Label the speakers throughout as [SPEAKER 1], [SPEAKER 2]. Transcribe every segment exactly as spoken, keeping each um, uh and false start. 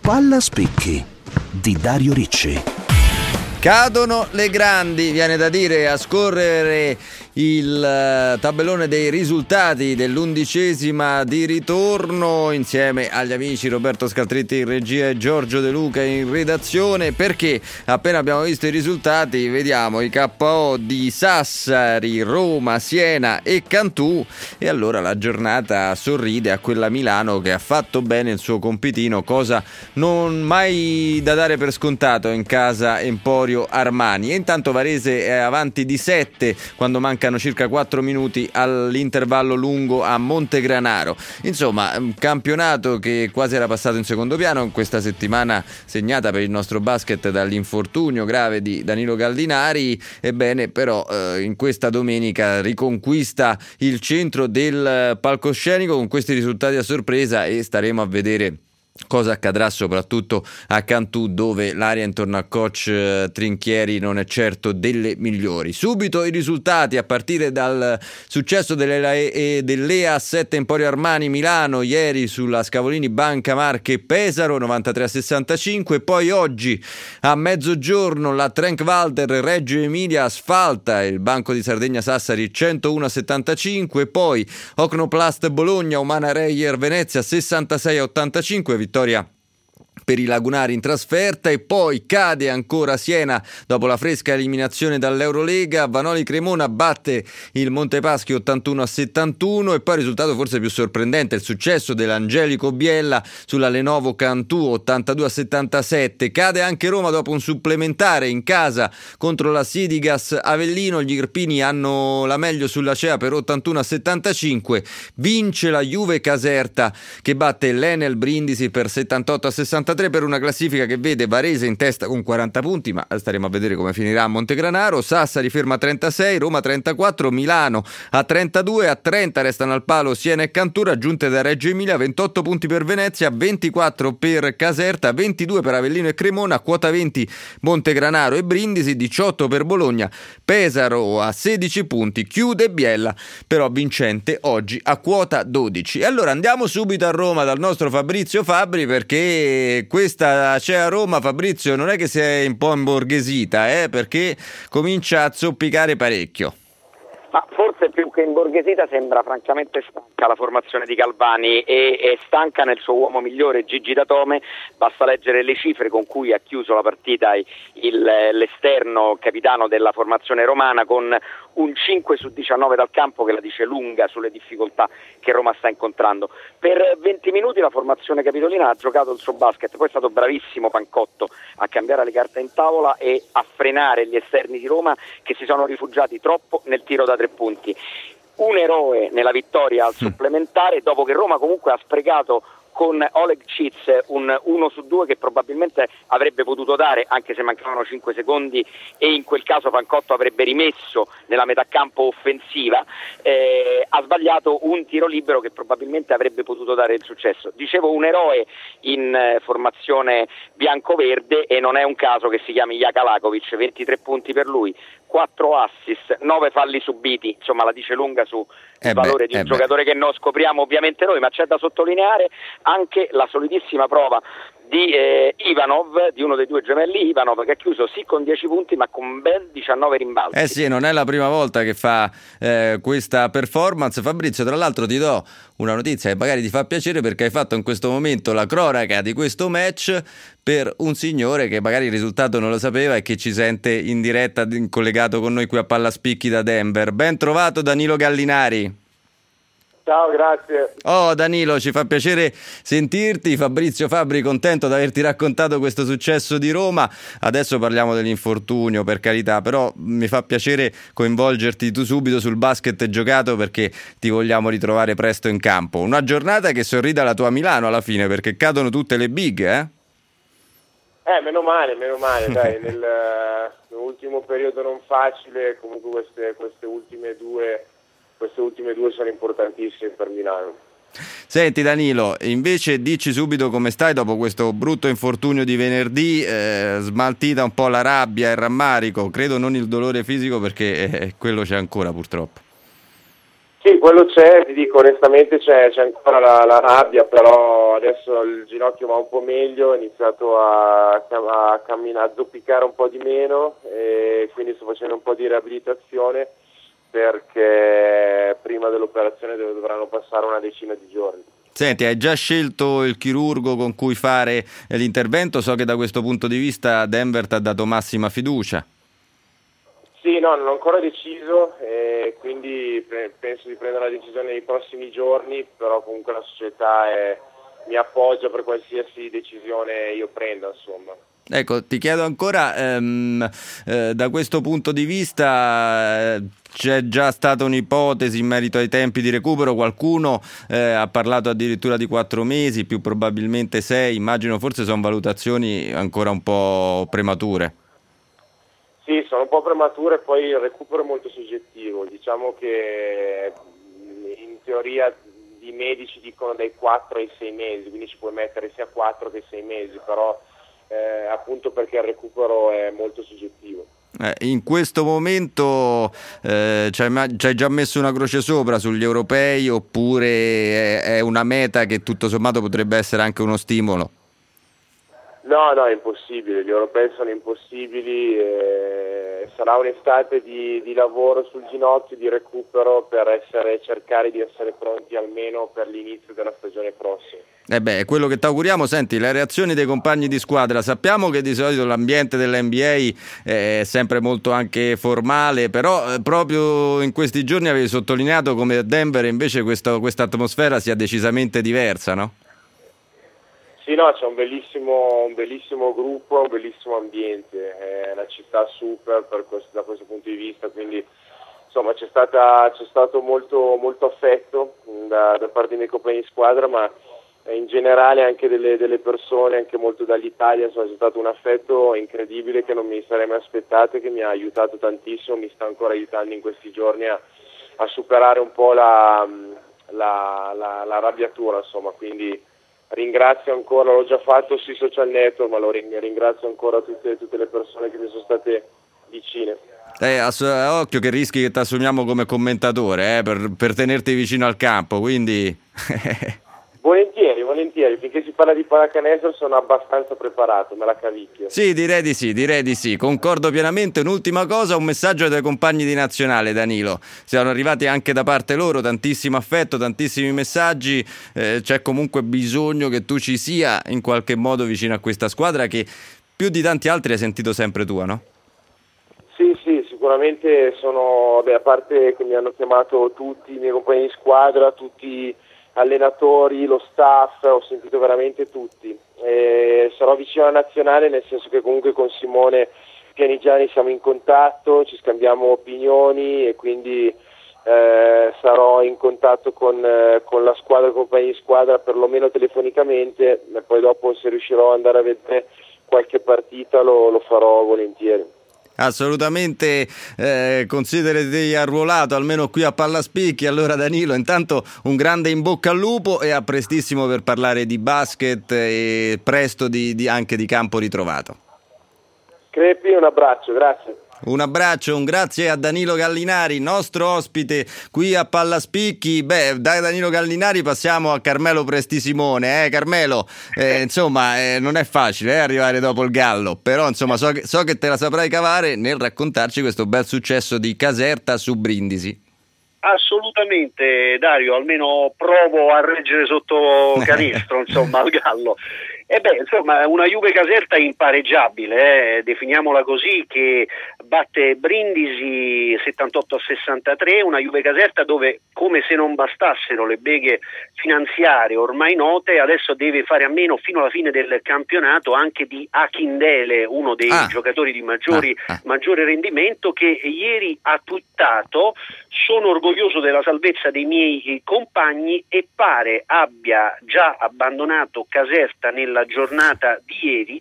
[SPEAKER 1] Palla Spicchi di Dario Ricci.
[SPEAKER 2] Cadono le grandi, viene da dire, a scorrere il tabellone dei risultati dell'undicesima di ritorno insieme agli amici Roberto Scaltretti in regia e Giorgio De Luca in redazione, perché appena abbiamo visto i risultati vediamo i K O di Sassari, Roma, Siena e Cantù, e allora la giornata sorride a quella Milano che ha fatto bene il suo compitino, cosa non mai da dare per scontato in casa Emporio Armani. E intanto Varese è avanti di sette quando mancano circa quattro minuti all'intervallo lungo a Montegranaro. Insomma, un campionato che quasi era passato in secondo piano in questa settimana segnata per il nostro basket dall'infortunio grave di Danilo Gallinari. Ebbene, però eh, in questa domenica riconquista il centro del palcoscenico con questi risultati a sorpresa, e staremo a vedere cosa accadrà soprattutto a Cantù, dove l'aria intorno a coach eh, Trinchieri non è certo delle migliori. Subito i risultati a partire dal successo delle, dell'E A sette Emporio Armani Milano ieri sulla Scavolini Banca Marche Pesaro novantatré a sessantacinque. Poi oggi a mezzogiorno la Trenk Walter Reggio Emilia asfalta il Banco di Sardegna Sassari centouno a settantacinque. Poi Ocnoplast Bologna Umana Reyer Venezia sessantasei a ottantacinque, vittoria per i lagunari in trasferta. E poi cade ancora Siena dopo la fresca eliminazione dall'Eurolega. Vanoli Cremona batte il Montepaschi ottantuno a settantuno. E poi il risultato forse più sorprendente, il successo dell'Angelico Biella sulla Lenovo Cantù ottantadue a settantasette. Cade anche Roma dopo un supplementare in casa contro la Sidigas Avellino. Gli irpini hanno la meglio sulla C E A per ottantuno a settantacinque. Vince la Juve Caserta che batte l'Enel Brindisi per settantotto a sessantatré, per una classifica che vede Varese in testa con quaranta punti, ma staremo a vedere come finirà a Montegranaro. Sassari ferma a trentasei, Roma trentaquattro, Milano a trentadue, a trenta restano al palo Siena e Cantù, raggiunte da Reggio Emilia, ventotto punti per Venezia, ventiquattro per Caserta, ventidue per Avellino e Cremona, quota venti Montegranaro e Brindisi, diciotto per Bologna. Pesaro a sedici punti, chiude Biella però vincente oggi a quota dodici. E allora andiamo subito a Roma dal nostro Fabrizio Fabbri, perché questa c'è a Roma, Fabrizio, non è che si è un po' imborghesita, eh, perché comincia a zoppicare parecchio.
[SPEAKER 3] Ma forse più che imborghesita sembra francamente stanca la formazione di Galvani, e è stanca nel suo uomo migliore Gigi Datome. Basta leggere le cifre con cui ha chiuso la partita il, l'esterno capitano della formazione romana, con un cinque su diciannove dal campo, che la dice lunga sulle difficoltà che Roma sta incontrando. Per venti minuti la formazione capitolina ha giocato il suo basket, poi è stato bravissimo Pancotto a cambiare le carte in tavola e a frenare gli esterni di Roma che si sono rifugiati troppo nel tiro da tre punti. Un eroe nella vittoria al supplementare, dopo che Roma comunque ha sprecato con Oleg Cic un uno su due che probabilmente avrebbe potuto dare, anche se mancavano cinque secondi, e in quel caso Pancotto avrebbe rimesso nella metà campo offensiva. Eh, ha sbagliato un tiro libero che probabilmente avrebbe potuto dare il successo. Dicevo, un eroe in eh, formazione bianco-verde, e non è un caso che si chiami Jakalakovic, ventitré punti per lui, quattro assist, nove falli subiti, insomma la dice lunga su il
[SPEAKER 2] eh
[SPEAKER 3] valore
[SPEAKER 2] beh,
[SPEAKER 3] di un
[SPEAKER 2] eh
[SPEAKER 3] giocatore
[SPEAKER 2] beh.
[SPEAKER 3] che non scopriamo ovviamente noi, ma c'è da sottolineare anche la solidissima prova di eh, Ivanov, di uno dei due gemelli Ivanov, che ha chiuso sì con dieci punti ma con ben diciannove rimbalzi.
[SPEAKER 2] Eh sì, non è la prima volta che fa eh, questa performance. Fabrizio, tra l'altro ti do una notizia che magari ti fa piacere, perché hai fatto in questo momento la cronaca di questo match per un signore che magari il risultato non lo sapeva e che ci sente in diretta collegato con noi qui a Palla Spicchi da Denver. Ben trovato Danilo Gallinari.
[SPEAKER 4] Ciao, grazie.
[SPEAKER 2] Oh Danilo, ci fa piacere sentirti. Fabrizio Fabbri, contento di averti raccontato questo successo di Roma. Adesso parliamo dell'infortunio, per carità, però mi fa piacere coinvolgerti tu subito sul basket giocato, perché ti vogliamo ritrovare presto in campo. Una giornata che sorride alla tua Milano alla fine, perché cadono tutte le big, eh?
[SPEAKER 4] Eh, meno male, meno male, dai, nel, nell'ultimo periodo non facile, comunque queste, queste ultime due queste ultime due sono importantissime per Milano.
[SPEAKER 2] Senti Danilo, invece dici subito come stai dopo questo brutto infortunio di venerdì, eh, smaltita un po' la rabbia e il rammarico, credo non il dolore fisico, perché eh, quello c'è ancora purtroppo.
[SPEAKER 4] Sì, quello c'è, ti dico onestamente c'è, c'è ancora la, la rabbia, però adesso il ginocchio va un po' meglio, ho iniziato a, a camminare, a zoppicare un po' di meno e quindi sto facendo un po' di riabilitazione perché prima dell'operazione dovranno passare una decina di giorni.
[SPEAKER 2] Senti, hai già scelto il chirurgo con cui fare l'intervento? So che da questo punto di vista Denver ti ha dato massima fiducia.
[SPEAKER 4] Sì, no, non ho ancora deciso e quindi pre- penso di prendere la decisione nei prossimi giorni, però comunque la società è, mi appoggia per qualsiasi decisione io prenda, insomma.
[SPEAKER 2] Ecco, ti chiedo ancora, ehm, eh, da questo punto di vista eh, c'è già stata un'ipotesi in merito ai tempi di recupero? Qualcuno eh, ha parlato addirittura di quattro mesi, più probabilmente sei, immagino forse sono valutazioni ancora un po' premature.
[SPEAKER 4] Sì, sono un po' premature, poi il recupero è molto soggettivo, diciamo che in teoria i medici dicono dai quattro ai sei mesi, quindi ci puoi mettere sia quattro che sei mesi, però eh, appunto perché il recupero è molto soggettivo.
[SPEAKER 2] Eh, in questo momento eh, ci hai già messo una croce sopra sugli europei oppure è, è una meta che tutto sommato potrebbe essere anche uno stimolo?
[SPEAKER 4] No, no, è impossibile, gli europei sono impossibili, eh, sarà un'estate di, di lavoro sul ginocchio, di recupero per essere, cercare di essere pronti almeno per l'inizio della stagione prossima.
[SPEAKER 2] Eh beh, è quello che ti auguriamo. Senti, le reazioni dei compagni di squadra, sappiamo che di solito l'ambiente dell'N B A è sempre molto anche formale, però eh, proprio in questi giorni avevi sottolineato come a Denver invece questa, questa atmosfera sia decisamente diversa, no?
[SPEAKER 4] Sì, no, c'è un bellissimo, un bellissimo gruppo, un bellissimo ambiente, è una città super per questo, da questo punto di vista, quindi insomma c'è, stata, c'è stato molto, molto affetto da, da parte dei miei compagni di squadra, ma in generale anche delle, delle persone, anche molto dall'Italia, insomma c'è stato un affetto incredibile che non mi sarei mai aspettato e che mi ha aiutato tantissimo, mi sta ancora aiutando in questi giorni a, a superare un po' la, la, la, la arrabbiatura, insomma, quindi ringrazio ancora, l'ho già fatto sui social network, ma lo ringrazio ancora tutte, tutte le persone che mi sono state vicine.
[SPEAKER 2] Eh, ass- occhio che rischi che ti assumiamo come commentatore eh, per, per tenerti vicino al campo, quindi...
[SPEAKER 4] Volentieri, volentieri, finché si parla di pallacanestro sono abbastanza preparato, me la cavicchio.
[SPEAKER 2] Sì, direi di sì, direi di sì, concordo pienamente. Un'ultima cosa, un messaggio ai tuoi compagni di nazionale, Danilo. Siamo arrivati anche da parte loro tantissimo affetto, tantissimi messaggi, eh, c'è comunque bisogno che tu ci sia in qualche modo vicino a questa squadra che più di tanti altri hai sentito sempre tua, no?
[SPEAKER 4] Sì, sì, sicuramente sono, beh, a parte che mi hanno chiamato tutti i miei compagni di squadra, tutti allenatori, lo staff, ho sentito veramente tutti. E sarò vicino alla nazionale nel senso che comunque con Simone Pianigiani siamo in contatto, ci scambiamo opinioni e quindi eh, sarò in contatto con, eh, con la squadra, con i compagni di squadra perlomeno telefonicamente e poi dopo se riuscirò ad andare a vedere qualche partita lo, lo farò volentieri.
[SPEAKER 2] Assolutamente, eh, considerati arruolato almeno qui a Pallaspicchi. Allora Danilo, intanto un grande in bocca al lupo e a prestissimo per parlare di basket e presto di, di anche di campo ritrovato.
[SPEAKER 4] Crepi, un abbraccio, grazie.
[SPEAKER 2] Un abbraccio, un grazie a Danilo Gallinari, nostro ospite qui a Pallaspicchi. Beh, da Danilo Gallinari passiamo a Carmelo Prestisimone, eh Carmelo, eh, insomma eh, non è facile eh, arrivare dopo il Gallo, però insomma so che, so che te la saprai cavare nel raccontarci questo bel successo di Caserta su Brindisi.
[SPEAKER 5] Assolutamente Dario, almeno provo a reggere sotto canestro insomma al Gallo. E beh, insomma, una Juve Caserta impareggiabile, eh, definiamola così, che batte Brindisi settantotto a sessantatré, una Juve Caserta dove, come se non bastassero le beghe finanziarie ormai note, adesso deve fare a meno fino alla fine del campionato anche di Akindele, uno dei ah. giocatori di maggiori, ah. Ah. maggiore rendimento, che ieri ha twittato: sono orgoglioso della salvezza dei miei compagni e pare abbia già abbandonato Caserta nella giornata di ieri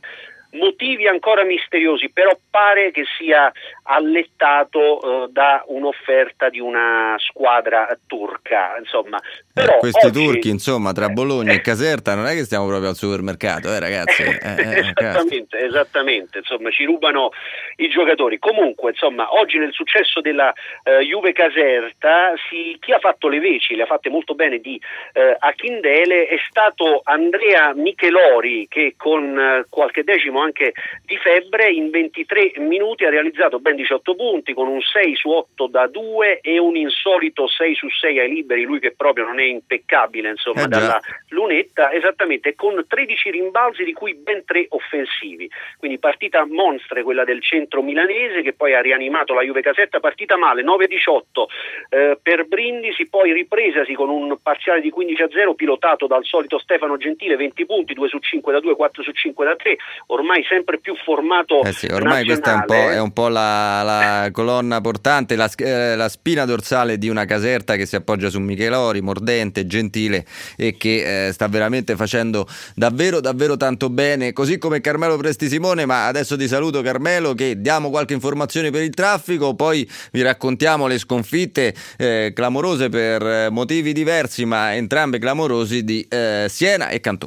[SPEAKER 5] motivi ancora misteriosi, però pare che sia allettato eh, da un'offerta di una squadra turca, insomma. Però
[SPEAKER 2] eh, questi
[SPEAKER 5] oggi...
[SPEAKER 2] turchi, insomma, tra Bologna e Caserta non è che stiamo proprio al supermercato, eh ragazzi. Eh, eh,
[SPEAKER 5] esattamente, esattamente, insomma, ci rubano i giocatori. Comunque, insomma, oggi nel successo della eh, Juve Caserta, si, chi ha fatto le veci, le ha fatte molto bene di eh, Achindele, è stato Andrea Michelori, che con eh, qualche decimo anche di febbre in ventitré minuti ha realizzato ben diciotto punti, con un sei su otto da due e un insolito sei su sei ai liberi, lui che proprio non è impeccabile, insomma,
[SPEAKER 2] eh
[SPEAKER 5] dalla lunetta, esattamente, con tredici rimbalzi di cui ben tre offensivi. Quindi partita monstre quella del centro milanese, che poi ha rianimato la Juve Caserta, partita male, nove a diciotto eh, per Brindisi, poi ripresasi con un parziale di quindici a zero pilotato dal solito Stefano Gentile, venti punti, due su cinque da due, quattro su cinque da tre, ormai sempre più formato
[SPEAKER 2] eh sì, ormai
[SPEAKER 5] nazionale.
[SPEAKER 2] Questa è un po', è un po' la, la colonna portante, la, eh, la spina dorsale di una Caserta che si appoggia su Michelori, mordente, gentile e che eh, sta veramente facendo davvero davvero tanto bene, così come Carmelo Presti Simone. Ma adesso ti saluto, Carmelo, che diamo qualche informazione per il traffico, poi vi raccontiamo le sconfitte eh, clamorose per motivi diversi ma entrambe clamorosi di eh, Siena e Cantù.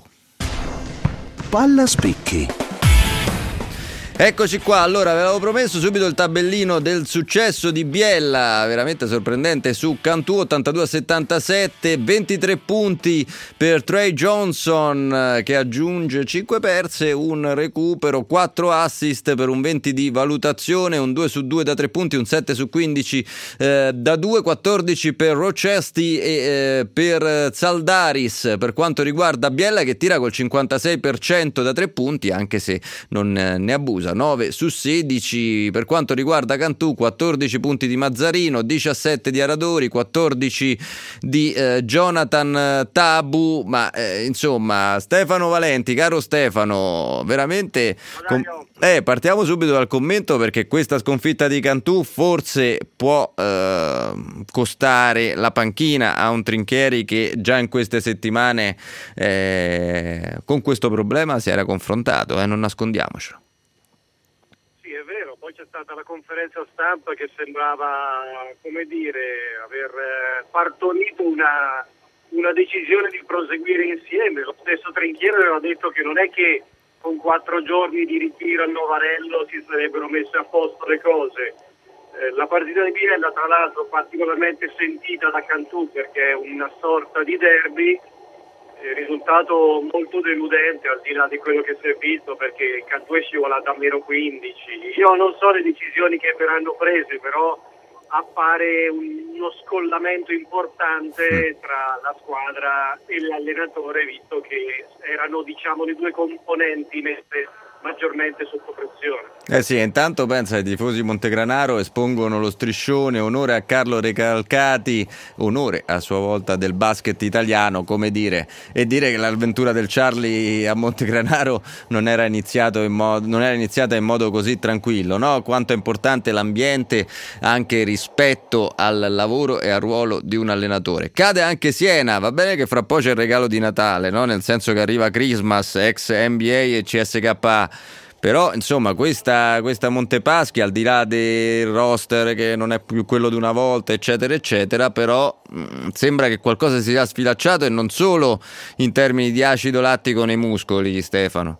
[SPEAKER 1] Palla spicchi.
[SPEAKER 2] Eccoci qua, allora ve l'avevo promesso, subito il tabellino del successo di Biella, veramente sorprendente su Cantù, ottantadue a settantasette, ventitré punti per Trey Johnson che aggiunge cinque perse, un recupero, quattro assist per un venti di valutazione, un due su due da tre punti, un sette su quindici eh, da due, quattordici per Rocesti e eh, per Zaldaris. Per quanto riguarda Biella, che tira col cinquantasei per cento da tre punti, anche se non eh, ne abusa, nove su sedici. Per quanto riguarda Cantù, quattordici punti di Mazzarino, diciassette di Aradori, quattordici di eh, Jonathan Tabu, ma eh, insomma Stefano Valenti, caro Stefano, veramente com- eh, partiamo subito dal commento, perché questa sconfitta di Cantù forse può eh, costare la panchina a un Trinchieri che già in queste settimane eh, con questo problema si era confrontato, eh, non nascondiamocelo.
[SPEAKER 6] Poi c'è stata la conferenza stampa che sembrava, come dire, aver partorito una, una decisione di proseguire insieme. Lo stesso Trinchieri aveva detto che non è che con quattro giorni di ritiro a Novarello si sarebbero messe a posto le cose. Eh, la partita di Biella, tra l'altro, particolarmente sentita da Cantù perché è una sorta di derby. Il risultato molto deludente al di là di quello che si è visto, perché Cantù è scivolato a meno quindici. Io non so le decisioni che verranno prese, però appare un, uno scollamento importante tra la squadra e l'allenatore, visto che erano, diciamo, le due componenti messe maggiormente sotto pressione.
[SPEAKER 2] Eh sì, intanto pensa ai tifosi Montegranaro espongono lo striscione onore a Carlo Recalcati, onore a sua volta del basket italiano, come dire, e dire che l'avventura del Charlie a Montegranaro non era iniziato in modo, non era iniziata in modo così tranquillo, no? Quanto è importante l'ambiente anche rispetto al lavoro e al ruolo di un allenatore. Cade anche Siena, va bene che fra poco c'è il regalo di Natale, no? Nel senso che arriva Christmas, ex N B A e C S K A. Però insomma questa, questa Montepaschi, al di là del roster che non è più quello di una volta eccetera eccetera, però mh, sembra che qualcosa si sia sfilacciato, e non solo in termini di acido lattico nei muscoli, Stefano.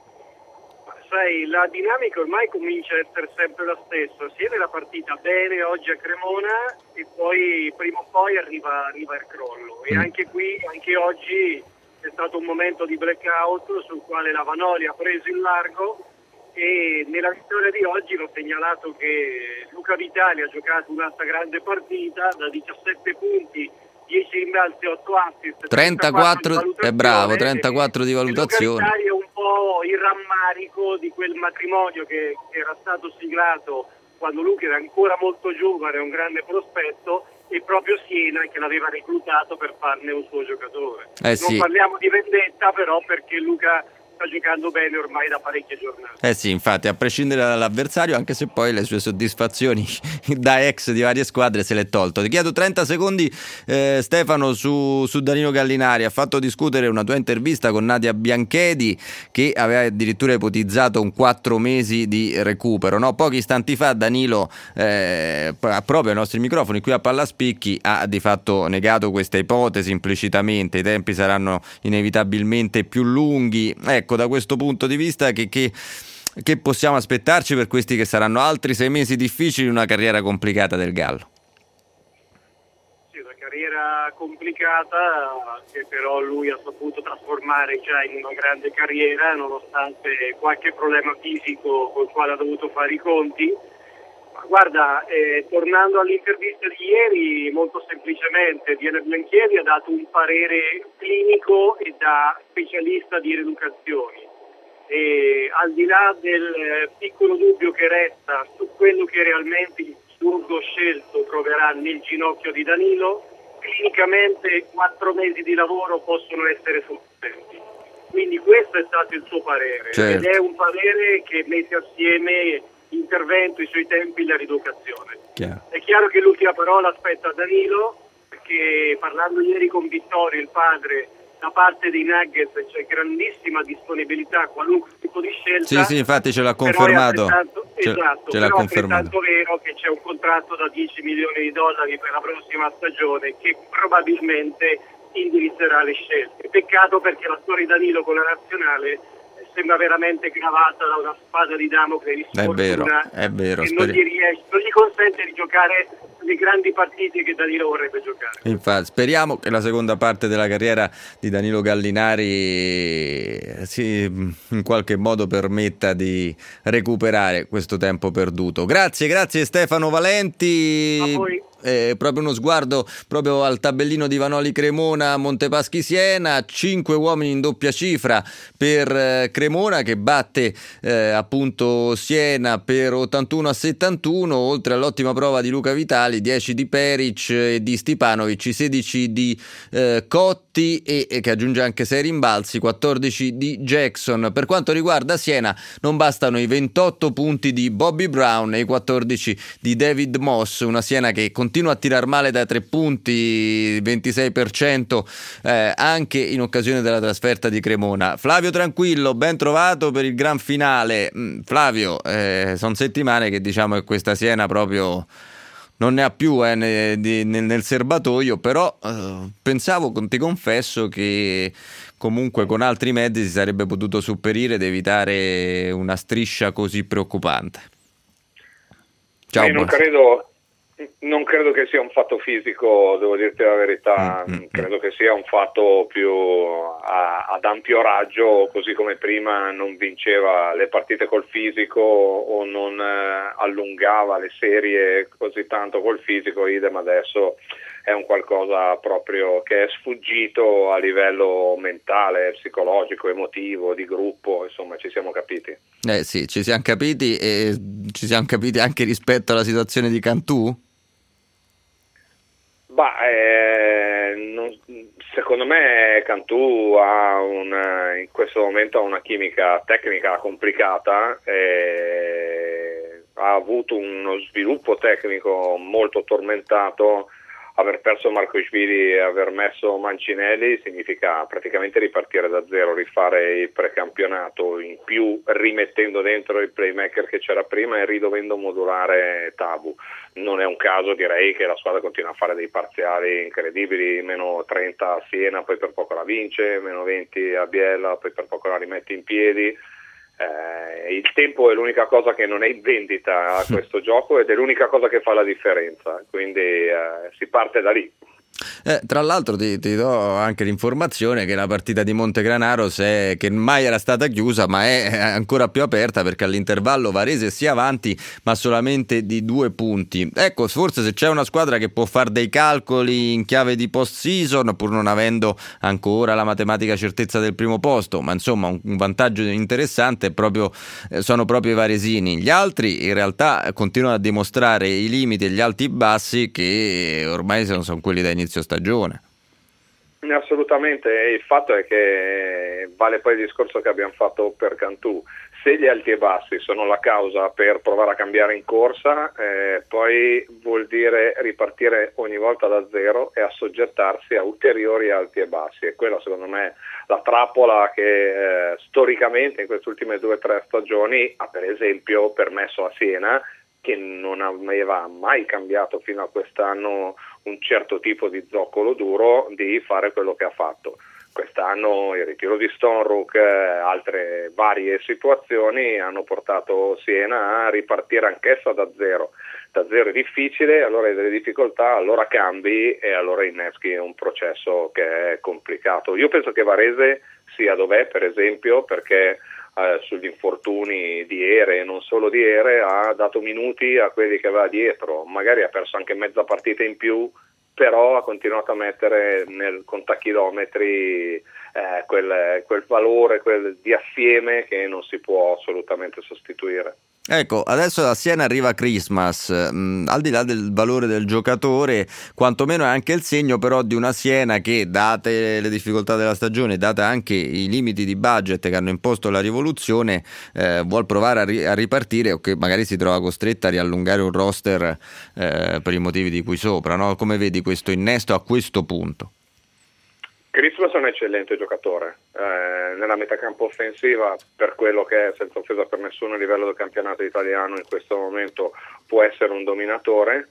[SPEAKER 6] Sai, la dinamica ormai comincia a essere sempre la stessa, sia nella partita bene oggi a Cremona e poi prima o poi arriva, arriva il crollo, e
[SPEAKER 2] mm.
[SPEAKER 6] anche qui, anche oggi è stato un momento di blackout sul quale la Vanoli ha preso il largo, e nella vittoria di oggi l'ho segnalato che Luca Vitali ha giocato un'altra grande partita, da diciassette punti, dieci rimbalzi, otto assist,
[SPEAKER 2] trentaquattro, è bravo, trentaquattro di valutazione.
[SPEAKER 6] Luca Vitali è un po' il rammarico di quel matrimonio che, che era stato siglato quando Luca era ancora molto giovane, un grande prospetto, e proprio Siena che l'aveva reclutato per farne un suo giocatore.
[SPEAKER 2] Eh sì.
[SPEAKER 6] Non parliamo di vendetta, però, perché Luca sta giocando bene ormai da parecchie giornate.
[SPEAKER 2] Eh sì, infatti, a prescindere dall'avversario, anche se poi le sue soddisfazioni da ex di varie squadre se l'è tolto. Ti chiedo trenta secondi, eh, Stefano, su, su Danilo Gallinari. Ha fatto discutere una tua intervista con Nadia Bianchedi, che aveva addirittura ipotizzato un quattro mesi di recupero, no? Pochi istanti fa Danilo, eh, proprio ai nostri microfoni qui a Pallaspicchi, ha di fatto negato questa ipotesi implicitamente. I tempi saranno inevitabilmente più lunghi. Ecco, da questo punto di vista che, che, che possiamo aspettarci per questi che saranno altri sei mesi difficili in una carriera complicata del Gallo?
[SPEAKER 6] Sì, una carriera complicata che però lui ha saputo trasformare già in una grande carriera, nonostante qualche problema fisico col quale ha dovuto fare i conti. Guarda, eh, tornando all'intervista di ieri, molto semplicemente Diana Bianchedi ha dato un parere clinico e da specialista di rieducazioni. E al di là del eh, piccolo dubbio che resta su quello che realmente il chirurgo scelto troverà nel ginocchio di Danilo, clinicamente quattro mesi di lavoro possono essere sufficienti. Quindi questo è stato il suo parere,
[SPEAKER 2] certo.
[SPEAKER 6] Ed è un parere che mette assieme intervento, i suoi tempi, la rieducazione.
[SPEAKER 2] Chiaro.
[SPEAKER 6] È chiaro che l'ultima parola aspetta Danilo, perché parlando ieri con Vittorio, il padre, da parte dei Nuggets c'è grandissima disponibilità a qualunque tipo di scelta.
[SPEAKER 2] Sì, sì, infatti ce l'ha
[SPEAKER 6] però è
[SPEAKER 2] confermato.
[SPEAKER 6] Ce, esatto,
[SPEAKER 2] ce l'ha
[SPEAKER 6] però è
[SPEAKER 2] confermato.
[SPEAKER 6] altrettanto vero che c'è un contratto da dieci milioni di dollari per la prossima stagione che probabilmente indirizzerà le scelte. Peccato perché la storia di Danilo con la nazionale sembra veramente gravata da una spada di Damocle di
[SPEAKER 2] È vero,
[SPEAKER 6] sfortuna
[SPEAKER 2] è vero.
[SPEAKER 6] che non gli, riesce, non gli consente di giocare le grandi partite che Danilo vorrebbe giocare.
[SPEAKER 2] Infatti, speriamo che la seconda parte della carriera di Danilo Gallinari si, in qualche modo permetta di recuperare questo tempo perduto. Grazie, grazie Stefano Valenti.
[SPEAKER 6] A voi.
[SPEAKER 2] Eh, proprio uno sguardo proprio al tabellino di Vanoli Cremona, Montepaschi Siena, cinque uomini in doppia cifra per eh, Cremona che batte eh, appunto Siena per ottantuno a settantuno, oltre all'ottima prova di Luca Vitali, dieci di Peric e di Stipanovic, sedici di eh, Cotti e, e che aggiunge anche sei rimbalzi, quattordici di Jackson. Per quanto riguarda Siena non bastano i ventotto punti di Bobby Brown e i quattordici di David Moss, una Siena che continua a tirar male da tre punti, ventisei per cento eh, anche in occasione della trasferta di Cremona. Flavio Tranquillo, ben trovato per il gran finale. Mm, Flavio, eh, sono settimane che diciamo che questa Siena proprio non ne ha più eh, ne, di, nel, nel serbatoio, però eh, pensavo, ti confesso, che comunque con altri mezzi si sarebbe potuto superare ed evitare una striscia così preoccupante. Ciao,
[SPEAKER 7] Io non credo Non credo che sia un fatto fisico, devo dirti la verità, mm-hmm. credo che sia un fatto più a, ad ampio raggio, così come prima non vinceva le partite col fisico o non eh, allungava le serie così tanto col fisico, idem adesso è un qualcosa proprio che è sfuggito a livello mentale, psicologico, emotivo, di gruppo, insomma ci siamo capiti.
[SPEAKER 2] Eh sì, ci siamo capiti e ci siamo capiti anche rispetto alla situazione di Cantù?
[SPEAKER 7] Bah, eh, non, secondo me Cantù ha un, in questo momento ha una chimica tecnica complicata, eh, ha avuto uno sviluppo tecnico molto tormentato. Aver perso Marcoishvili e aver messo Mancinelli significa praticamente ripartire da zero, rifare il precampionato, in più rimettendo dentro il playmaker che c'era prima e ridovendo modulare Tabu. Non è un caso, direi, che la squadra continua a fare dei parziali incredibili, meno trenta a Siena, poi per poco la vince, meno venti a Biella, poi per poco la rimette in piedi. Eh, il tempo è l'unica cosa che non è in vendita a questo gioco ed è l'unica cosa che fa la differenza, quindi eh, si parte da lì.
[SPEAKER 2] Eh, tra l'altro ti, ti do anche l'informazione che la partita di Montegranaro, se, che mai era stata chiusa ma è ancora più aperta, perché all'intervallo Varese sia avanti ma solamente di due punti. Ecco, forse se c'è una squadra che può fare dei calcoli in chiave di post season, pur non avendo ancora la matematica certezza del primo posto, ma insomma un, un vantaggio interessante è proprio, eh, sono proprio i varesini. Gli altri in realtà continuano a dimostrare i limiti e gli alti e bassi che ormai sono, sono quelli da inizio stagione.
[SPEAKER 7] Assolutamente, il fatto è che vale poi il discorso che abbiamo fatto per Cantù. Se gli alti e bassi sono la causa per provare a cambiare in corsa, eh, poi vuol dire ripartire ogni volta da zero e assoggettarsi a ulteriori alti e bassi, e quella secondo me è la trappola che eh, storicamente in queste ultime due o tre stagioni ha per esempio permesso a Siena, che non aveva mai cambiato fino a quest'anno un certo tipo di zoccolo duro, di fare quello che ha fatto. Quest'anno il ritiro di Stonrook, eh, altre varie situazioni hanno portato Siena a ripartire anch'essa da zero. Da zero è difficile, allora hai delle difficoltà, allora cambi e allora inneschi un processo che è complicato. Io penso che Varese sia dov'è, per esempio, perché Eh, sugli infortuni di Ere e non solo di Ere ha dato minuti a quelli che aveva dietro, magari ha perso anche mezza partita in più, però ha continuato a mettere nel contachilometri eh, quel, quel valore quel di assieme che non si può assolutamente sostituire.
[SPEAKER 2] Ecco, adesso a Siena arriva Christmas, mh, al di là del valore del giocatore, quantomeno è anche il segno però di una Siena che, date le difficoltà della stagione, date anche i limiti di budget che hanno imposto la rivoluzione, eh, vuol provare a, ri- a ripartire, o che magari si trova costretta a riallungare un roster eh, per i motivi di cui sopra, no? Come vedi questo innesto a questo punto?
[SPEAKER 7] Christmas è un eccellente giocatore, eh, nella metacampo offensiva, per quello che è, senza offesa per nessuno a livello del campionato italiano in questo momento, può essere un dominatore.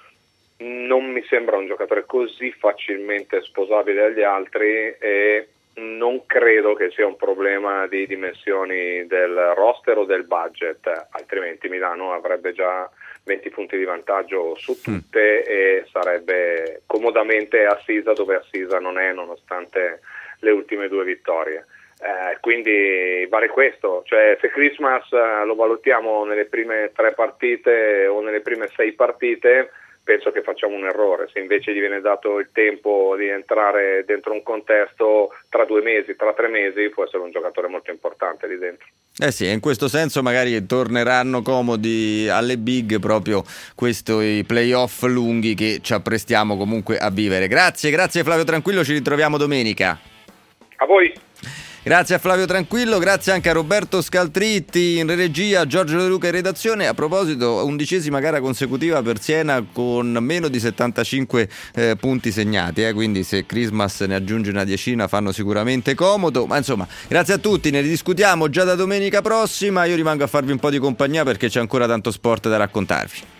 [SPEAKER 7] Non mi sembra un giocatore così facilmente sposabile agli altri e non credo che sia un problema di dimensioni del roster o del budget, altrimenti Milano avrebbe già venti punti di vantaggio su tutte mm. e sarebbe comodamente assisa dove assisa non è, nonostante le ultime due vittorie. Eh, quindi vale questo, cioè se Christmas eh, lo valutiamo nelle prime tre partite o nelle prime sei partite, penso che facciamo un errore. Se invece gli viene dato il tempo di entrare dentro un contesto, tra due mesi, tra tre mesi, può essere un giocatore molto importante lì dentro.
[SPEAKER 2] Eh sì, in questo senso magari torneranno comodi alle big proprio questi playoff lunghi che ci apprestiamo comunque a vivere. Grazie, grazie Flavio Tranquillo, ci ritroviamo domenica.
[SPEAKER 7] A voi.
[SPEAKER 2] Grazie a Flavio Tranquillo, grazie anche a Roberto Scaltritti in regia, Giorgio De Luca in redazione. A proposito, undicesima gara consecutiva per Siena con meno di settantacinque eh, punti segnati, eh, quindi se Christmas ne aggiunge una decina fanno sicuramente comodo, ma insomma grazie a tutti, ne ridiscutiamo già da domenica prossima. Io rimango a farvi un po' di compagnia perché c'è ancora tanto sport da raccontarvi.